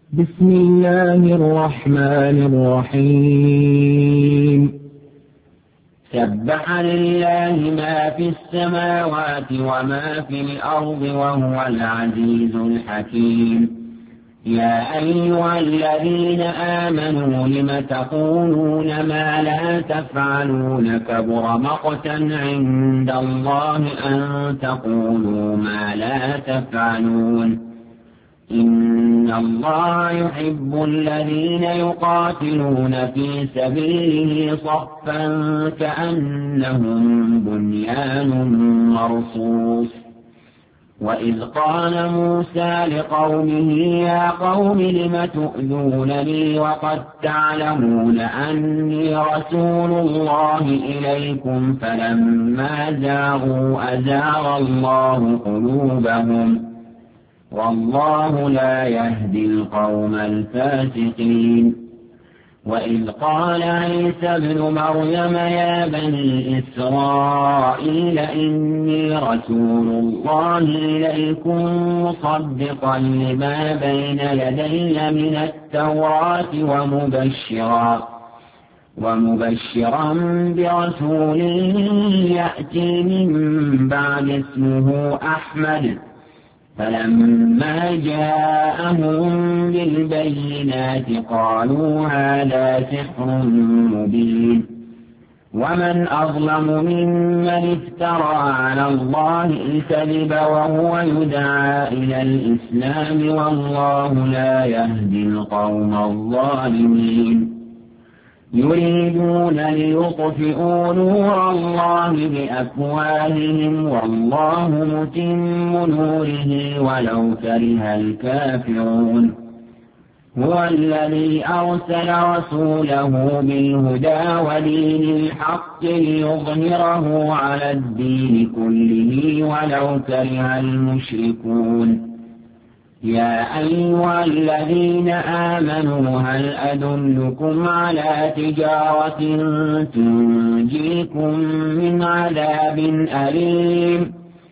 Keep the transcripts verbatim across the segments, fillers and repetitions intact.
بسم الله الرحمن الرحيم سبح لله ما في السماوات وما في الأرض وهو العزيز الحكيم يا أيها الذين آمنوا لم تقولون ما لا تفعلون كبر مقتا عند الله أن تقولوا ما لا تفعلون إن الله يحب الذين يقاتلون في سبيله صفا كأنهم بنيان مرصوص وإذ قال موسى لقومه يا قوم لم تؤذونني وقد تعلمون أني رسول الله إليكم فلما زاغوا أزاغ الله قلوبهم والله لا يهدي القوم الفاسقين وإذ قال عيسى ابن مريم يا بني إسرائيل إني رسول الله إليكم مصدقا لما بين يدي من التوراة ومبشرا ومبشرا برسول يأتي من بعد اسمه أحمد فلما جاءهم بالبينات قالوا هذا سحر مبين ومن أظلم ممن افترى على الله الكذب وهو يدعى إلى الإسلام والله لا يهدي القوم الظالمين يريدون ليطفئوا نور الله بأفواههم والله متم نوره ولو كره الكافرون هو الذي أرسل رسوله بالهدى ودين الحق ليظهره على الدين كله ولو كره المشركون يا أيها الذين آمنوا هل أدلكم على تجارة تنجيكم من عذاب أليم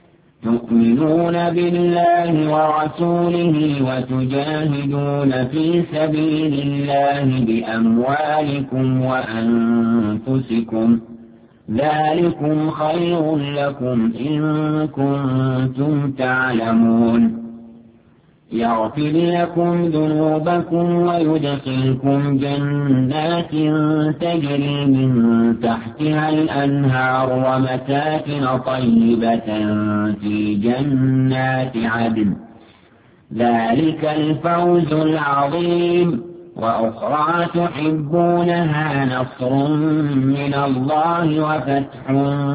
تؤمنون بالله ورسوله وتجاهدون في سبيل الله بأموالكم وأنفسكم ذلكم خير لكم إن كنتم تعلمون يغفر لكم ذنوبكم ويدخلكم جنات تجري من تحتها الأنهار ومساكن طيبة في جنات عدن ذلك الفوز العظيم وأخرى تحبونها نصر من الله وفتح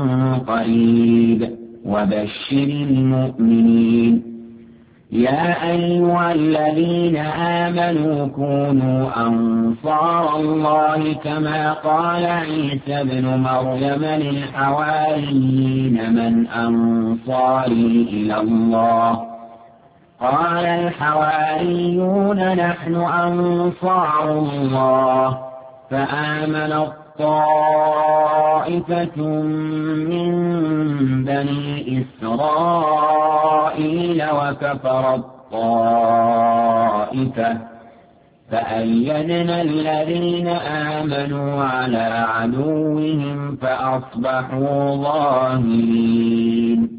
قريب وبشر المؤمنين يا أيها الذين آمنوا كونوا أنصار الله كما قال عيسى ابن مريم للحواريين من أنصاري إلى الله قال الحواريون نحن أنصار الله فآمن طائفة من بني إسرائيل وكفر الطائفة فأيدنا الذين آمنوا على عدوهم فأصبحوا ظاهرين